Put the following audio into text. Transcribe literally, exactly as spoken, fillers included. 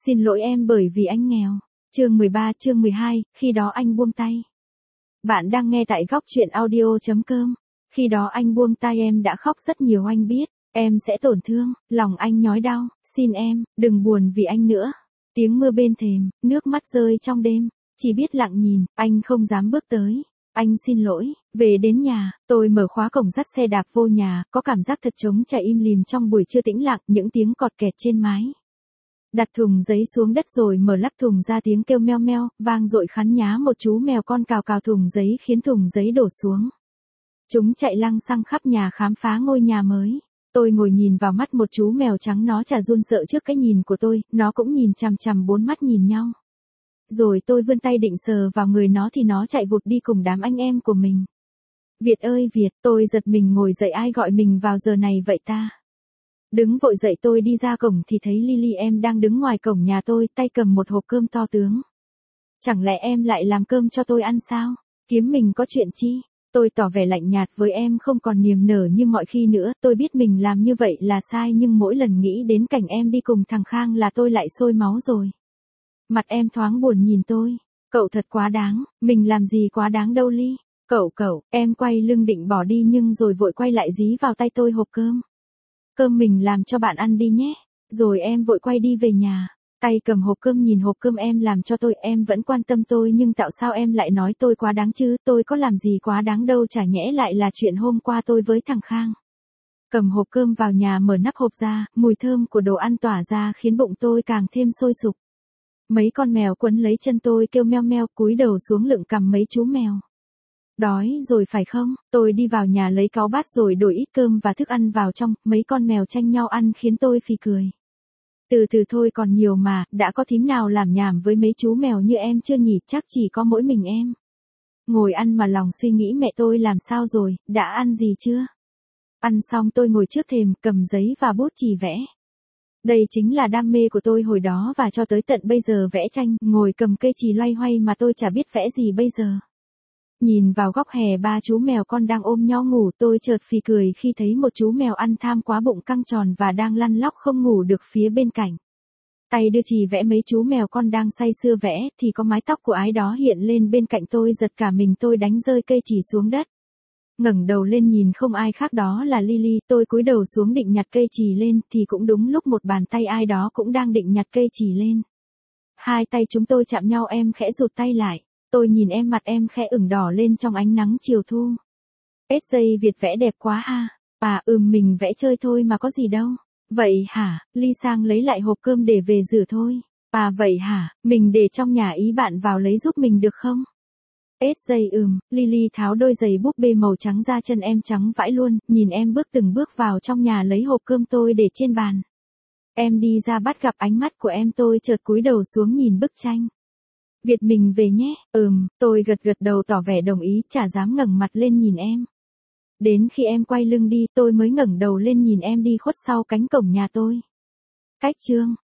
Xin lỗi em bởi vì anh nghèo. Chương mười ba, chương mười hai, khi đó anh buông tay. Bạn đang nghe tại góc truyện audio chấm com. Khi đó anh buông tay em đã khóc rất nhiều anh biết. Em sẽ tổn thương, lòng anh nhói đau, xin em, đừng buồn vì anh nữa. Tiếng mưa bên thềm, nước mắt rơi trong đêm, chỉ biết lặng nhìn, anh không dám bước tới. Anh xin lỗi, về đến nhà, tôi mở khóa cổng dắt xe đạp vô nhà, có cảm giác thật trống trải im lìm trong buổi trưa tĩnh lặng, những tiếng cọt kẹt trên mái. Đặt thùng giấy xuống đất rồi mở lắp thùng ra tiếng kêu meo meo, vang dội khán nhá một chú mèo con cào cào thùng giấy khiến thùng giấy đổ xuống. Chúng chạy lăng xăng khắp nhà khám phá ngôi nhà mới. Tôi ngồi nhìn vào mắt một chú mèo trắng nó chả run sợ trước cái nhìn của tôi, nó cũng nhìn chằm chằm bốn mắt nhìn nhau. Rồi tôi vươn tay định sờ vào người nó thì nó chạy vụt đi cùng đám anh em của mình. Việt ơi Việt, tôi giật mình ngồi dậy ai gọi mình vào giờ này vậy ta? Đứng vội dậy tôi đi ra cổng thì thấy Lily em đang đứng ngoài cổng nhà tôi tay cầm một hộp cơm to tướng. Chẳng lẽ em lại làm cơm cho tôi ăn sao? Kiếm mình có chuyện chi? Tôi tỏ vẻ lạnh nhạt với em không còn niềm nở như mọi khi nữa, tôi biết mình làm như vậy là sai nhưng mỗi lần nghĩ đến cảnh em đi cùng thằng Khang là tôi lại sôi máu rồi. Mặt em thoáng buồn nhìn tôi, cậu thật quá đáng, mình làm gì quá đáng đâu Ly, cậu cậu, em quay lưng định bỏ đi nhưng rồi vội quay lại dí vào tay tôi hộp cơm. Cơm mình làm cho bạn ăn đi nhé, rồi em vội quay đi về nhà. Tay cầm hộp cơm nhìn hộp cơm em làm cho tôi, em vẫn quan tâm tôi nhưng tại sao em lại nói tôi quá đáng chứ, tôi có làm gì quá đáng đâu, chả nhẽ lại là chuyện hôm qua tôi với thằng Khang. Cầm hộp cơm vào nhà mở nắp hộp ra, mùi thơm của đồ ăn tỏa ra khiến bụng tôi càng thêm sôi sục. Mấy con mèo quấn lấy chân tôi kêu meo meo cúi đầu xuống lựng cằm mấy chú mèo. Đói rồi phải không? Tôi đi vào nhà lấy cáu bát rồi đổi ít cơm và thức ăn vào trong, mấy con mèo tranh nhau ăn khiến tôi phì cười. Từ từ thôi còn nhiều mà, đã có thím nào làm nhảm với mấy chú mèo như em chưa nhỉ, chắc chỉ có mỗi mình em. Ngồi ăn mà lòng suy nghĩ mẹ tôi làm sao rồi, đã ăn gì chưa? Ăn xong tôi ngồi trước thềm cầm giấy và bút chì vẽ. Đây chính là đam mê của tôi hồi đó và cho tới tận bây giờ vẽ tranh, ngồi cầm cây chì loay hoay mà tôi chả biết vẽ gì bây giờ. Nhìn vào góc hè ba chú mèo con đang ôm nhau ngủ tôi chợt phì cười khi thấy một chú mèo ăn tham quá bụng căng tròn và đang lăn lóc không ngủ được phía bên cạnh. Tay đưa chì vẽ mấy chú mèo con đang say sưa vẽ thì có mái tóc của ái đó hiện lên bên cạnh tôi giật cả mình tôi đánh rơi cây chì xuống đất. Ngẩng đầu lên nhìn không ai khác đó là Lily, tôi cúi đầu xuống định nhặt cây chì lên thì cũng đúng lúc một bàn tay ai đó cũng đang định nhặt cây chì lên. Hai tay chúng tôi chạm nhau em khẽ rụt tay lại. Tôi nhìn em mặt em khẽ ửng đỏ lên trong ánh nắng chiều thu. ét giây Việt vẽ đẹp quá ha. À ừm mình vẽ chơi thôi mà có gì đâu. Vậy hả, Ly sang lấy lại hộp cơm để về rửa thôi. À vậy hả, mình để trong nhà ý bạn vào lấy giúp mình được không? ét giây ừm, Lily tháo đôi giày búp bê màu trắng ra chân em trắng vãi luôn, nhìn em bước từng bước vào trong nhà lấy hộp cơm tôi để trên bàn. Em đi ra bắt gặp ánh mắt của em tôi chợt cúi đầu xuống nhìn bức tranh. Việt mình về nhé, ừm, tôi gật gật đầu tỏ vẻ đồng ý, chả dám ngẩng mặt lên nhìn em. Đến khi em quay lưng đi tôi mới ngẩng đầu lên nhìn em đi khuất sau cánh cổng nhà tôi. Cách chương